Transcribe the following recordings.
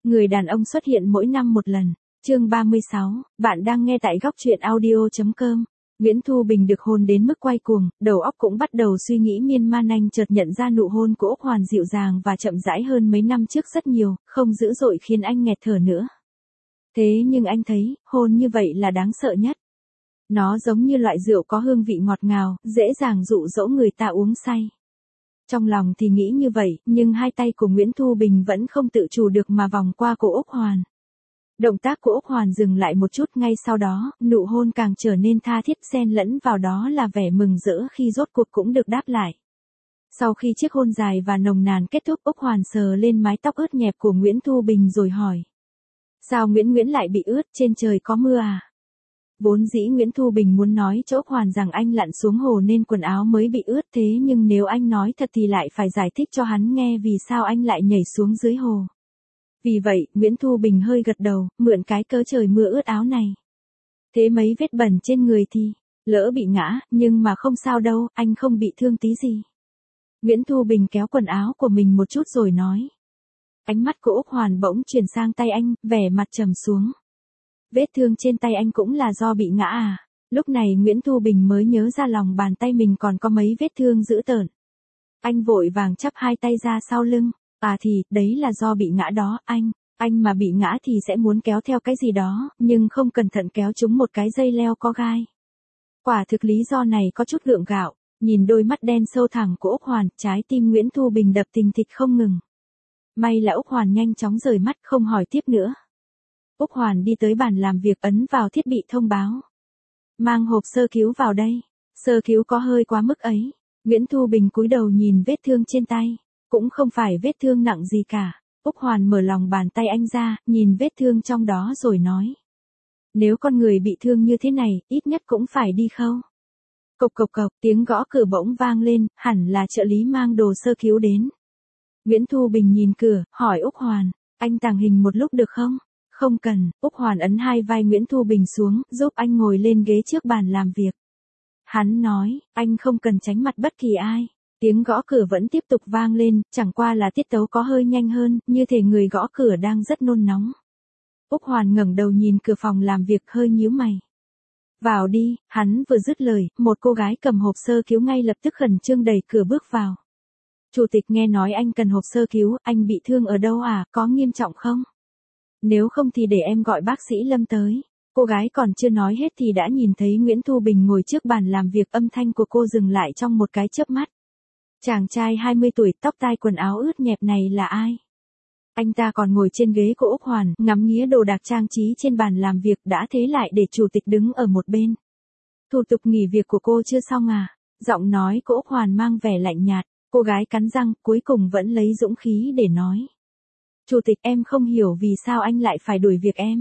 Người đàn ông xuất hiện mỗi năm một lần. Chương 36, bạn đang nghe tại góc truyện audio.com. Nguyễn Thu Bình được hôn đến mức quay cuồng, đầu óc cũng bắt đầu suy nghĩ miên man. Anh chợt nhận ra nụ hôn của Úc Hoàn dịu dàng và chậm rãi hơn mấy năm trước rất nhiều, không dữ dội khiến anh nghẹt thở nữa. Thế nhưng anh thấy, hôn như vậy là đáng sợ nhất. Nó giống như loại rượu có hương vị ngọt ngào, dễ dàng dụ dỗ người ta uống say. Trong lòng thì nghĩ như vậy, nhưng hai tay của Nguyễn Thu Bình vẫn không tự chủ được mà vòng qua cổ Úc Hoàn. Động tác của Úc Hoàn dừng lại một chút, ngay sau đó, nụ hôn càng trở nên tha thiết, xen lẫn vào đó là vẻ mừng rỡ khi rốt cuộc cũng được đáp lại. Sau khi chiếc hôn dài và nồng nàn kết thúc, Úc Hoàn sờ lên mái tóc ướt nhẹp của Nguyễn Thu Bình rồi hỏi. Sao Nguyễn lại bị ướt, trên trời có mưa à? Vốn dĩ Nguyễn Thu Bình muốn nói cho Úc Hoàn rằng anh lặn xuống hồ nên quần áo mới bị ướt, thế nhưng nếu anh nói thật thì lại phải giải thích cho hắn nghe vì sao anh lại nhảy xuống dưới hồ. Vì vậy, Nguyễn Thu Bình hơi gật đầu, mượn cái cớ trời mưa ướt áo này. Thế mấy vết bẩn trên người thì, lỡ bị ngã, nhưng mà không sao đâu, anh không bị thương tí gì. Nguyễn Thu Bình kéo quần áo của mình một chút rồi nói. Ánh mắt của Úc Hoàn bỗng chuyển sang tay anh, vẻ mặt trầm xuống. Vết thương trên tay anh cũng là do bị ngã à? Lúc này Nguyễn Thu Bình mới nhớ ra lòng bàn tay mình còn có mấy vết thương dữ tợn. Anh vội vàng chắp hai tay ra sau lưng. À thì, đấy là do bị ngã đó, anh mà bị ngã thì sẽ muốn kéo theo cái gì đó, nhưng không cẩn thận kéo trúng một cái dây leo có gai. Quả thực lý do này có chút gượng gạo, nhìn đôi mắt đen sâu thẳm của Úc Hoàn, trái tim Nguyễn Thu Bình đập thình thịch không ngừng. May là Úc Hoàn nhanh chóng rời mắt không hỏi tiếp nữa. Úc Hoàn đi tới bàn làm việc, ấn vào thiết bị thông báo. Mang hộp sơ cứu vào đây, sơ cứu có hơi quá mức ấy. Nguyễn Thu Bình cúi đầu nhìn vết thương trên tay. Cũng không phải vết thương nặng gì cả. Úc Hoàn mở lòng bàn tay anh ra, nhìn vết thương trong đó rồi nói. Nếu con người bị thương như thế này, ít nhất cũng phải đi khâu. Cộc cộc cộc, tiếng gõ cửa bỗng vang lên, hẳn là trợ lý mang đồ sơ cứu đến. Nguyễn Thu Bình nhìn cửa, hỏi Úc Hoàn, anh tàng hình một lúc được không? Không cần, Úc Hoàn ấn hai vai Nguyễn Thu Bình xuống, giúp anh ngồi lên ghế trước bàn làm việc. Hắn nói, anh không cần tránh mặt bất kỳ ai. Tiếng gõ cửa vẫn tiếp tục vang lên, chẳng qua là tiết tấu có hơi nhanh hơn, như thể người gõ cửa đang rất nôn nóng. Úc Hoàn ngẩng đầu nhìn cửa phòng làm việc hơi nhíu mày. Vào đi, hắn vừa dứt lời, một cô gái cầm hộp sơ cứu ngay lập tức khẩn trương đẩy cửa bước vào. Chủ tịch nghe nói anh cần hộp sơ cứu, anh bị thương ở đâu à, có nghiêm trọng không? Nếu không thì để em gọi bác sĩ Lâm tới. Cô gái còn chưa nói hết thì đã nhìn thấy Nguyễn Thu Bình ngồi trước bàn làm việc, âm thanh của cô dừng lại trong một cái chớp mắt. Chàng trai 20 tuổi, tóc tai quần áo ướt nhẹp này là ai? Anh ta còn ngồi trên ghế của Úc Hoàn, ngắm nghía đồ đạc trang trí trên bàn làm việc, đã thế lại để chủ tịch đứng ở một bên. Thủ tục nghỉ việc của cô chưa xong à? Giọng nói của Úc Hoàn mang vẻ lạnh nhạt, cô gái cắn răng, cuối cùng vẫn lấy dũng khí để nói. Chủ tịch, em không hiểu vì sao anh lại phải đuổi việc em.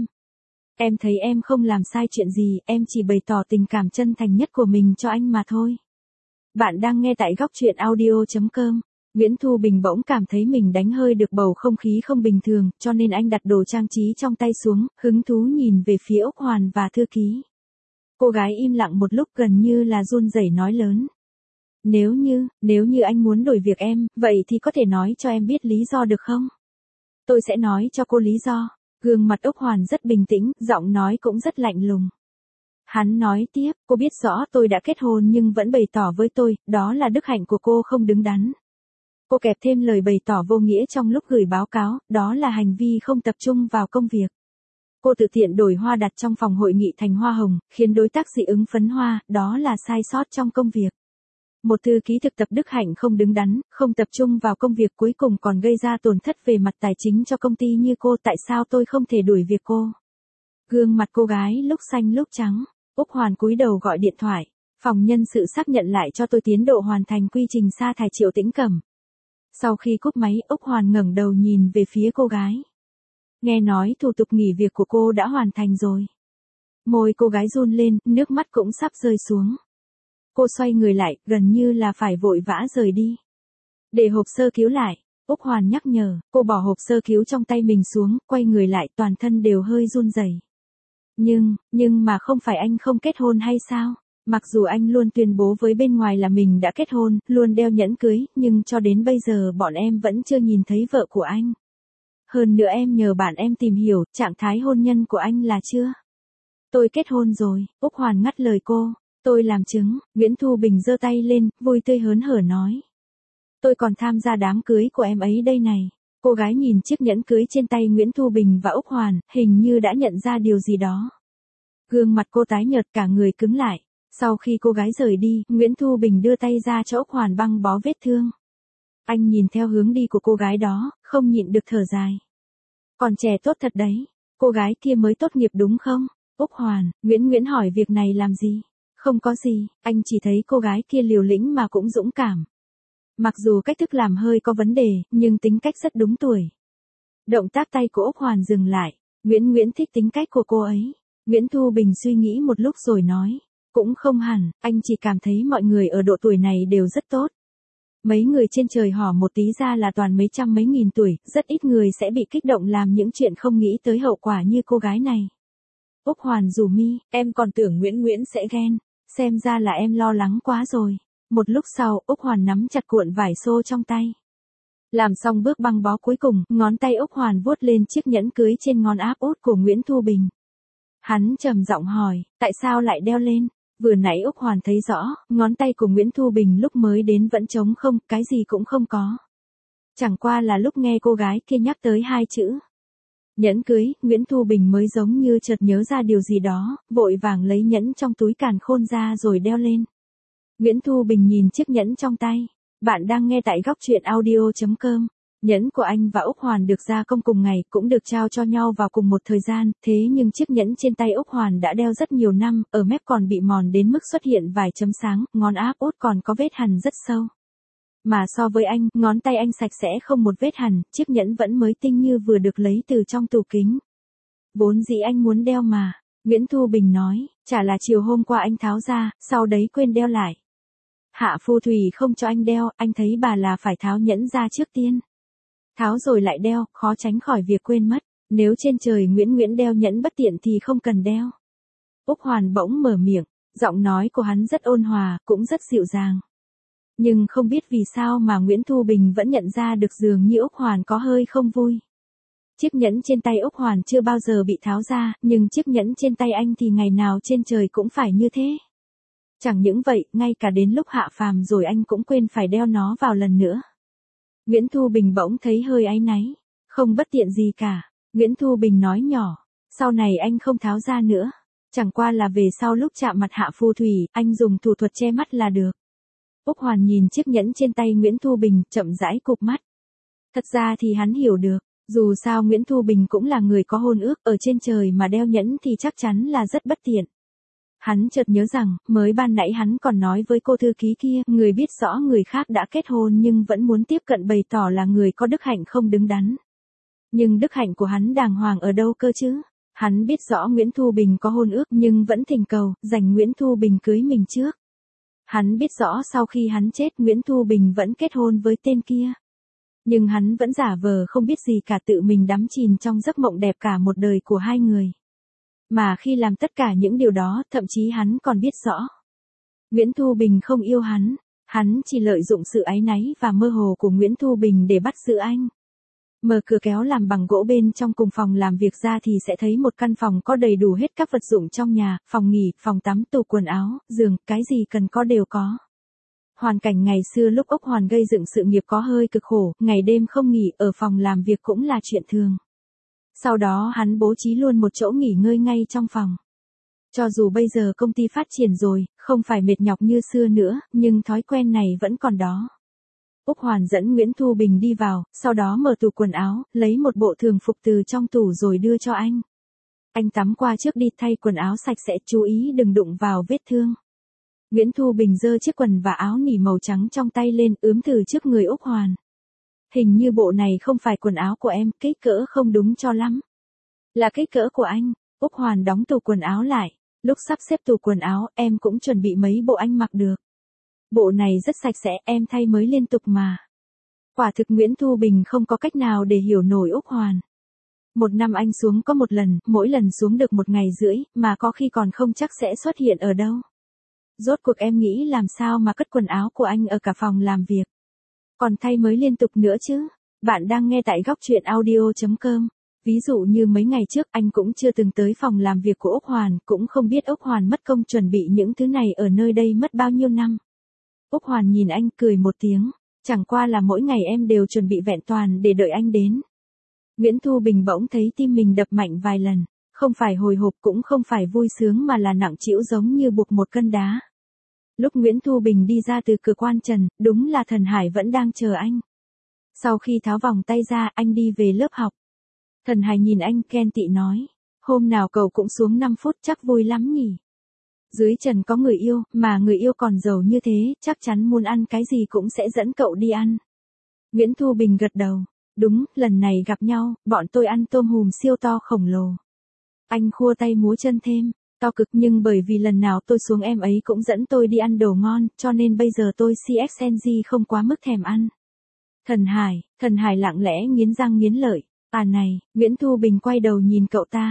Em thấy em không làm sai chuyện gì, em chỉ bày tỏ tình cảm chân thành nhất của mình cho anh mà thôi. Bạn đang nghe tại góc truyện audio.com. Nguyễn Thu Bình bỗng cảm thấy mình đánh hơi được bầu không khí không bình thường, cho nên anh đặt đồ trang trí trong tay xuống, hứng thú nhìn về phía Úc Hoàn và thư ký. Cô gái im lặng một lúc, gần như là run rẩy nói lớn. Nếu như anh muốn đổi việc em, vậy thì có thể nói cho em biết lý do được không? Tôi sẽ nói cho cô lý do. Gương mặt Úc Hoàn rất bình tĩnh, giọng nói cũng rất lạnh lùng. Hắn nói tiếp, cô biết rõ tôi đã kết hôn nhưng vẫn bày tỏ với tôi, đó là đức hạnh của cô không đứng đắn. Cô kẹp thêm lời bày tỏ vô nghĩa trong lúc gửi báo cáo, đó là hành vi không tập trung vào công việc. Cô tự tiện đổi hoa đặt trong phòng hội nghị thành hoa hồng, khiến đối tác dị ứng phấn hoa, đó là sai sót trong công việc. Một thư ký thực tập đức hạnh không đứng đắn, không tập trung vào công việc, cuối cùng còn gây ra tổn thất về mặt tài chính cho công ty như cô, tại sao tôi không thể đuổi việc cô? Gương mặt cô gái lúc xanh lúc trắng. Úc Hoàn cúi đầu gọi điện thoại. Phòng nhân sự xác nhận lại cho tôi tiến độ hoàn thành quy trình sa thải Triệu Tĩnh Cẩm. Sau khi cúp máy, Úc Hoàn ngẩng đầu nhìn về phía cô gái. Nghe nói thủ tục nghỉ việc của cô đã hoàn thành rồi. Môi cô gái run lên, nước mắt cũng sắp rơi xuống. Cô xoay người lại, gần như là phải vội vã rời đi. Để hộp sơ cứu lại, Úc Hoàn nhắc nhở, cô bỏ hộp sơ cứu trong tay mình xuống, quay người lại, toàn thân đều hơi run rẩy. Nhưng mà không phải anh không kết hôn hay sao? Mặc dù anh luôn tuyên bố với bên ngoài là mình đã kết hôn, luôn đeo nhẫn cưới, nhưng cho đến bây giờ bọn em vẫn chưa nhìn thấy vợ của anh. Hơn nữa em nhờ bạn em tìm hiểu trạng thái hôn nhân của anh là chưa? Tôi kết hôn rồi, Úc Hoàn ngắt lời cô. Tôi làm chứng, Nguyễn Thu Bình giơ tay lên, vui tươi hớn hở nói. Tôi còn tham gia đám cưới của em ấy đây này. Cô gái nhìn chiếc nhẫn cưới trên tay Nguyễn Thu Bình và Úc Hoàn, hình như đã nhận ra điều gì đó. Gương mặt cô tái nhợt, cả người cứng lại. Sau khi cô gái rời đi, Nguyễn Thu Bình đưa tay ra cho Úc Hoàn băng bó vết thương. Anh nhìn theo hướng đi của cô gái đó, không nhịn được thở dài. Còn trẻ tốt thật đấy, cô gái kia mới tốt nghiệp đúng không? Úc Hoàn, Nguyễn hỏi việc này làm gì? Không có gì, anh chỉ thấy cô gái kia liều lĩnh mà cũng dũng cảm. Mặc dù cách thức làm hơi có vấn đề, nhưng tính cách rất đúng tuổi. Động tác tay của Úc Hoàn dừng lại. Nguyễn thích tính cách của cô ấy. Nguyễn Thu Bình suy nghĩ một lúc rồi nói. Cũng không hẳn, anh chỉ cảm thấy mọi người ở độ tuổi này đều rất tốt. Mấy người trên trời hò một tí ra là toàn mấy trăm mấy nghìn tuổi, rất ít người sẽ bị kích động làm những chuyện không nghĩ tới hậu quả như cô gái này. Úc Hoàn rủ mi, em còn tưởng Nguyễn sẽ ghen, xem ra là em lo lắng quá rồi. Một lúc sau, Úc Hoàn nắm chặt cuộn vải xô trong tay. Làm xong bước băng bó cuối cùng, ngón tay Úc Hoàn vuốt lên chiếc nhẫn cưới trên ngón áp út của Nguyễn Thu Bình. Hắn trầm giọng hỏi, tại sao lại đeo lên? Vừa nãy Úc Hoàn thấy rõ, ngón tay của Nguyễn Thu Bình lúc mới đến vẫn trống không, cái gì cũng không có. Chẳng qua là lúc nghe cô gái kia nhắc tới hai chữ nhẫn cưới, Nguyễn Thu Bình mới giống như chợt nhớ ra điều gì đó, vội vàng lấy nhẫn trong túi càn khôn ra rồi đeo lên. Nguyễn Thu Bình nhìn chiếc nhẫn trong tay. Bạn đang nghe tại góc truyện audio.com. Nhẫn của anh và Úc Hoàn được gia công cùng ngày, cũng được trao cho nhau vào cùng một thời gian, thế nhưng chiếc nhẫn trên tay Úc Hoàn đã đeo rất nhiều năm, ở mép còn bị mòn đến mức xuất hiện vài chấm sáng, ngón áp út còn có vết hằn rất sâu. Mà so với anh, ngón tay anh sạch sẽ không một vết hằn, chiếc nhẫn vẫn mới tinh như vừa được lấy từ trong tủ kính. Vốn dĩ anh muốn đeo mà, Nguyễn Thu Bình nói, chả là chiều hôm qua anh tháo ra, sau đấy quên đeo lại. Hạ Phu Thủy không cho anh đeo, anh thấy bà là phải tháo nhẫn ra trước tiên. Tháo rồi lại đeo, khó tránh khỏi việc quên mất. Nếu trên trời Nguyễn đeo nhẫn bất tiện thì không cần đeo. Úc Hoàn bỗng mở miệng, giọng nói của hắn rất ôn hòa, cũng rất dịu dàng. Nhưng không biết vì sao mà Nguyễn Thu Bình vẫn nhận ra được dường như Úc Hoàn có hơi không vui. Chiếc nhẫn trên tay Úc Hoàn chưa bao giờ bị tháo ra, nhưng chiếc nhẫn trên tay anh thì ngày nào trên trời cũng phải như thế. Chẳng những vậy, ngay cả đến lúc hạ phàm rồi anh cũng quên phải đeo nó vào lần nữa. Nguyễn Thu Bình bỗng thấy hơi áy náy. Không bất tiện gì cả. Nguyễn Thu Bình nói nhỏ. Sau này anh không tháo ra nữa. Chẳng qua là về sau lúc chạm mặt Hạ Phu Thủy, anh dùng thủ thuật che mắt là được. Úc Hoàn nhìn chiếc nhẫn trên tay Nguyễn Thu Bình, chậm rãi cụp mắt. Thật ra thì hắn hiểu được. Dù sao Nguyễn Thu Bình cũng là người có hôn ước, ở trên trời mà đeo nhẫn thì chắc chắn là rất bất tiện. Hắn chợt nhớ rằng, mới ban nãy hắn còn nói với cô thư ký kia, người biết rõ người khác đã kết hôn nhưng vẫn muốn tiếp cận bày tỏ là người có đức hạnh không đứng đắn. Nhưng đức hạnh của hắn đàng hoàng ở đâu cơ chứ? Hắn biết rõ Nguyễn Thu Bình có hôn ước nhưng vẫn thỉnh cầu, dành Nguyễn Thu Bình cưới mình trước. Hắn biết rõ sau khi hắn chết Nguyễn Thu Bình vẫn kết hôn với tên kia. Nhưng hắn vẫn giả vờ không biết gì cả, tự mình đắm chìm trong giấc mộng đẹp cả một đời của hai người. Mà khi làm tất cả những điều đó, thậm chí hắn còn biết rõ. Nguyễn Thu Bình không yêu hắn chỉ lợi dụng sự áy náy và mơ hồ của Nguyễn Thu Bình để bắt giữ anh. Mở cửa kéo làm bằng gỗ bên trong cùng phòng làm việc ra thì sẽ thấy một căn phòng có đầy đủ hết các vật dụng trong nhà, phòng nghỉ, phòng tắm, tủ quần áo, giường, cái gì cần có đều có. Hoàn cảnh ngày xưa lúc Úc Hoàn gây dựng sự nghiệp có hơi cực khổ, ngày đêm không nghỉ, ở phòng làm việc cũng là chuyện thường. Sau đó hắn bố trí luôn một chỗ nghỉ ngơi ngay trong phòng. Cho dù bây giờ công ty phát triển rồi, không phải mệt nhọc như xưa nữa, nhưng thói quen này vẫn còn đó. Úc Hoàn dẫn Nguyễn Thu Bình đi vào, sau đó mở tủ quần áo, lấy một bộ thường phục từ trong tủ rồi đưa cho anh. Anh tắm qua trước đi, thay quần áo sạch sẽ, chú ý đừng đụng vào vết thương. Nguyễn Thu Bình giơ chiếc quần và áo nỉ màu trắng trong tay lên, ướm từ trước người Úc Hoàn. Hình như bộ này không phải quần áo của em, kích cỡ không đúng cho lắm. Là kích cỡ của anh. Úc Hoàn đóng tủ quần áo lại. Lúc sắp xếp tủ quần áo, em cũng chuẩn bị mấy bộ anh mặc được. Bộ này rất sạch sẽ, em thay mới liên tục mà. Quả thực Nguyễn Thu Bình không có cách nào để hiểu nổi Úc Hoàn. Một năm anh xuống có một lần, mỗi lần xuống được 1 ngày rưỡi, mà có khi còn không chắc sẽ xuất hiện ở đâu. Rốt cuộc em nghĩ làm sao mà cất quần áo của anh ở cả phòng làm việc. Còn thay mới liên tục nữa chứ. Bạn đang nghe tại góc truyện audio.com. Ví dụ như mấy ngày trước anh cũng chưa từng tới phòng làm việc của Úc Hoàn, cũng không biết Úc Hoàn mất công chuẩn bị những thứ này ở nơi đây mất bao nhiêu năm. Úc Hoàn nhìn anh cười một tiếng, chẳng qua là mỗi ngày em đều chuẩn bị vẹn toàn để đợi anh đến. Nguyễn Thu Bình bỗng thấy tim mình đập mạnh vài lần, không phải hồi hộp cũng không phải vui sướng mà là nặng trĩu giống như buộc một cân đá. Lúc Nguyễn Thu Bình đi ra từ cửa quan trần, đúng là Thần Hải vẫn đang chờ anh. Sau khi tháo vòng tay ra, anh đi về lớp học. Thần Hải nhìn anh ghen tị nói, hôm nào cậu cũng xuống 5 phút chắc vui lắm nhỉ. Dưới trần có người yêu, mà người yêu còn giàu như thế, chắc chắn muốn ăn cái gì cũng sẽ dẫn cậu đi ăn. Nguyễn Thu Bình gật đầu, đúng, lần này gặp nhau, bọn tôi ăn tôm hùm siêu to khổng lồ. Anh khua tay múa chân thêm, to cực, nhưng bởi vì lần nào tôi xuống em ấy cũng dẫn tôi đi ăn đồ ngon, cho nên bây giờ tôi CXNG không quá mức thèm ăn. Thần Hải lặng lẽ nghiến răng nghiến lợi, à này, Nguyễn Thu Bình quay đầu nhìn cậu ta,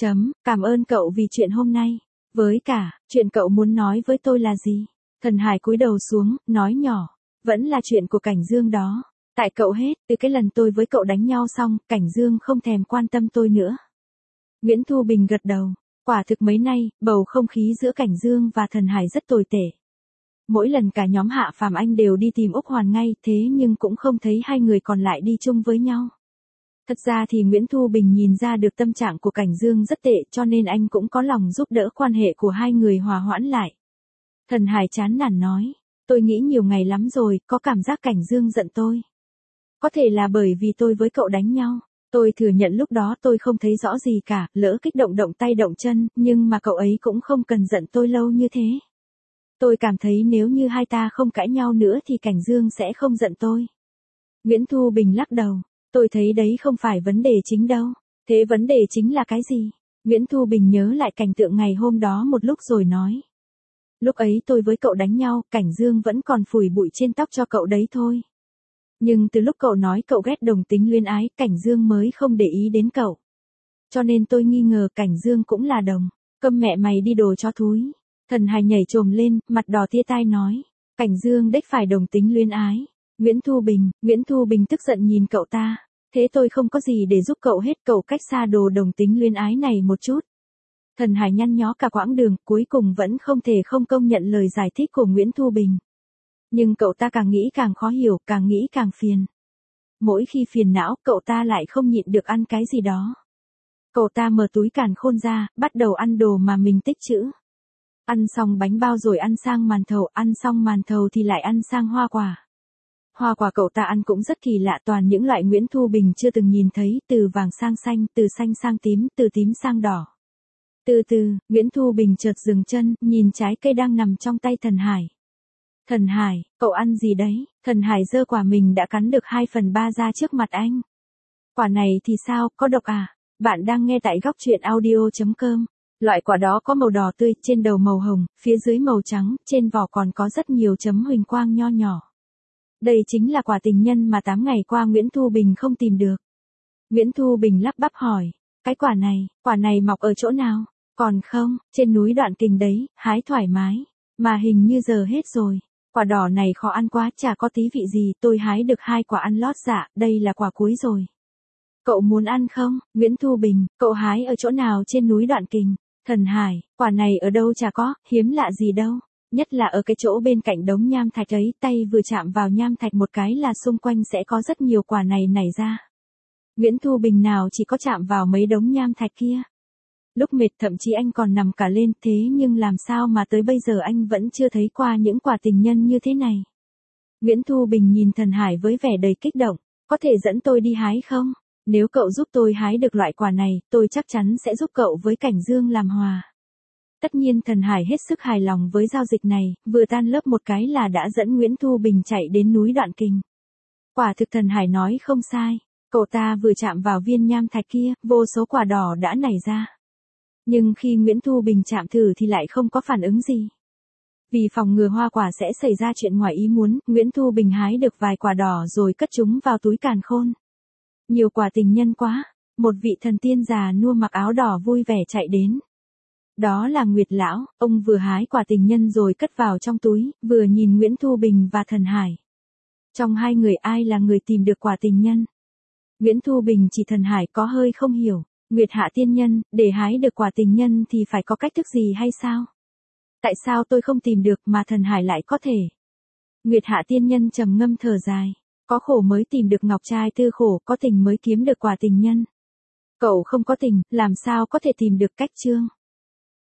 cảm ơn cậu vì chuyện hôm nay, với cả, chuyện cậu muốn nói với tôi là gì? Thần Hải cúi đầu xuống, nói nhỏ, vẫn là chuyện của Cảnh Dương đó, tại cậu hết, từ cái lần tôi với cậu đánh nhau xong, Cảnh Dương không thèm quan tâm tôi nữa. Nguyễn Thu Bình gật đầu, quả thực mấy nay, bầu không khí giữa Cảnh Dương và Thần Hải rất tồi tệ. Mỗi lần cả nhóm Hạ Phàm Anh đều đi tìm Úc Hoàn ngay, thế nhưng cũng không thấy hai người còn lại đi chung với nhau. Thật ra thì Nguyễn Thu Bình nhìn ra được tâm trạng của Cảnh Dương rất tệ, cho nên anh cũng có lòng giúp đỡ quan hệ của hai người hòa hoãn lại. Thần Hải chán nản nói, tôi nghĩ nhiều ngày lắm rồi, có cảm giác Cảnh Dương giận tôi. Có thể là bởi vì tôi với cậu đánh nhau. Tôi thừa nhận lúc đó tôi không thấy rõ gì cả, lỡ kích động động tay động chân, nhưng mà cậu ấy cũng không cần giận tôi lâu như thế. Tôi cảm thấy nếu như hai ta không cãi nhau nữa thì Cảnh Dương sẽ không giận tôi. Nguyễn Thu Bình lắc đầu, tôi thấy đấy không phải vấn đề chính đâu. Thế vấn đề chính là cái gì? Nguyễn Thu Bình nhớ lại cảnh tượng ngày hôm đó một lúc rồi nói. Lúc ấy tôi với cậu đánh nhau, Cảnh Dương vẫn còn phủi bụi trên tóc cho cậu đấy thôi. Nhưng từ lúc cậu nói cậu ghét đồng tính luyến ái, Cảnh Dương mới không để ý đến cậu. Cho nên tôi nghi ngờ Cảnh Dương cũng là đồng. Câm mẹ mày đi đồ cho thúi. Thần Hải nhảy chồm lên, mặt đỏ tia tai nói. Cảnh Dương đếch phải đồng tính luyến ái. Nguyễn Thu Bình tức giận nhìn cậu ta. Thế tôi không có gì để giúp cậu hết, cậu cách xa đồ đồng tính luyến ái này một chút. Thần Hải nhăn nhó cả quãng đường, cuối cùng vẫn không thể không công nhận lời giải thích của Nguyễn Thu Bình. Nhưng cậu ta càng nghĩ càng khó hiểu, càng nghĩ càng phiền. Mỗi khi phiền não, cậu ta lại không nhịn được ăn cái gì đó. Cậu ta mở túi càn khôn ra, bắt đầu ăn đồ mà mình tích trữ. Ăn xong bánh bao rồi ăn sang màn thầu, ăn xong màn thầu thì lại ăn sang hoa quả. Hoa quả cậu ta ăn cũng rất kỳ lạ, toàn những loại Nguyễn Thu Bình chưa từng nhìn thấy, từ vàng sang xanh, từ xanh sang tím, từ tím sang đỏ. Từ từ, Nguyễn Thu Bình chợt dừng chân, nhìn trái cây đang nằm trong tay Thần Hải. Thần Hải, cậu ăn gì đấy? Thần Hải giơ quả mình đã cắn được 2/3 ra trước mặt anh. Quả này thì sao, có độc à? Bạn đang nghe tại góc truyện audio.com. Loại quả đó có màu đỏ tươi, trên đầu màu hồng, phía dưới màu trắng, trên vỏ còn có rất nhiều chấm huỳnh quang nho nhỏ. Đây chính là quả tình nhân mà 8 ngày qua Nguyễn Thu Bình không tìm được. Nguyễn Thu Bình lắp bắp hỏi, cái quả này mọc ở chỗ nào? Còn không, trên núi Đoạn Kình đấy, hái thoải mái. Mà hình như giờ hết rồi. Quả đỏ này khó ăn quá, chả có tí vị gì, tôi hái được 2 quả ăn lót dạ, đây là quả cuối rồi. Cậu muốn ăn không? Nguyễn Thu Bình, cậu hái ở chỗ nào trên núi Đoạn Kình? Thần Hải, quả này ở đâu chả có, hiếm lạ gì đâu. Nhất là ở cái chỗ bên cạnh đống nham thạch ấy, tay vừa chạm vào nham thạch một cái là xung quanh sẽ có rất nhiều quả này nảy ra. Nguyễn Thu Bình nào chỉ có chạm vào mấy đống nham thạch kia. Lúc mệt thậm chí anh còn nằm cả lên, thế nhưng làm sao mà tới bây giờ anh vẫn chưa thấy qua những quả tình nhân như thế này. Nguyễn Thu Bình nhìn Thần Hải với vẻ đầy kích động, có thể dẫn tôi đi hái không? Nếu cậu giúp tôi hái được loại quả này, tôi chắc chắn sẽ giúp cậu với Cảnh Dương làm hòa. Tất nhiên Thần Hải hết sức hài lòng với giao dịch này, vừa tan lớp một cái là đã dẫn Nguyễn Thu Bình chạy đến núi Đoạn Kình. Quả thực Thần Hải nói không sai, cậu ta vừa chạm vào viên nham thạch kia, vô số quả đỏ đã nảy ra. Nhưng khi Nguyễn Thu Bình chạm thử thì lại không có phản ứng gì. Vì phòng ngừa hoa quả sẽ xảy ra chuyện ngoài ý muốn, Nguyễn Thu Bình hái được vài quả đỏ rồi cất chúng vào túi càn khôn. Nhiều quả tình nhân quá, một vị thần tiên già nua mặc áo đỏ vui vẻ chạy đến. Đó là Nguyệt Lão, ông vừa hái quả tình nhân rồi cất vào trong túi, vừa nhìn Nguyễn Thu Bình và Thần Hải. Trong hai người ai là người tìm được quả tình nhân? Nguyễn Thu Bình chỉ Thần Hải có hơi không hiểu. Nguyệt Hạ tiên nhân, để hái được quả tình nhân thì phải có cách thức gì hay sao? Tại sao tôi không tìm được mà Thần Hải lại có thể? Nguyệt Hạ tiên nhân trầm ngâm thở dài. Có khổ mới tìm được ngọc trai tư khổ, có tình mới kiếm được quả tình nhân. Cậu không có tình, làm sao có thể tìm được cách chương?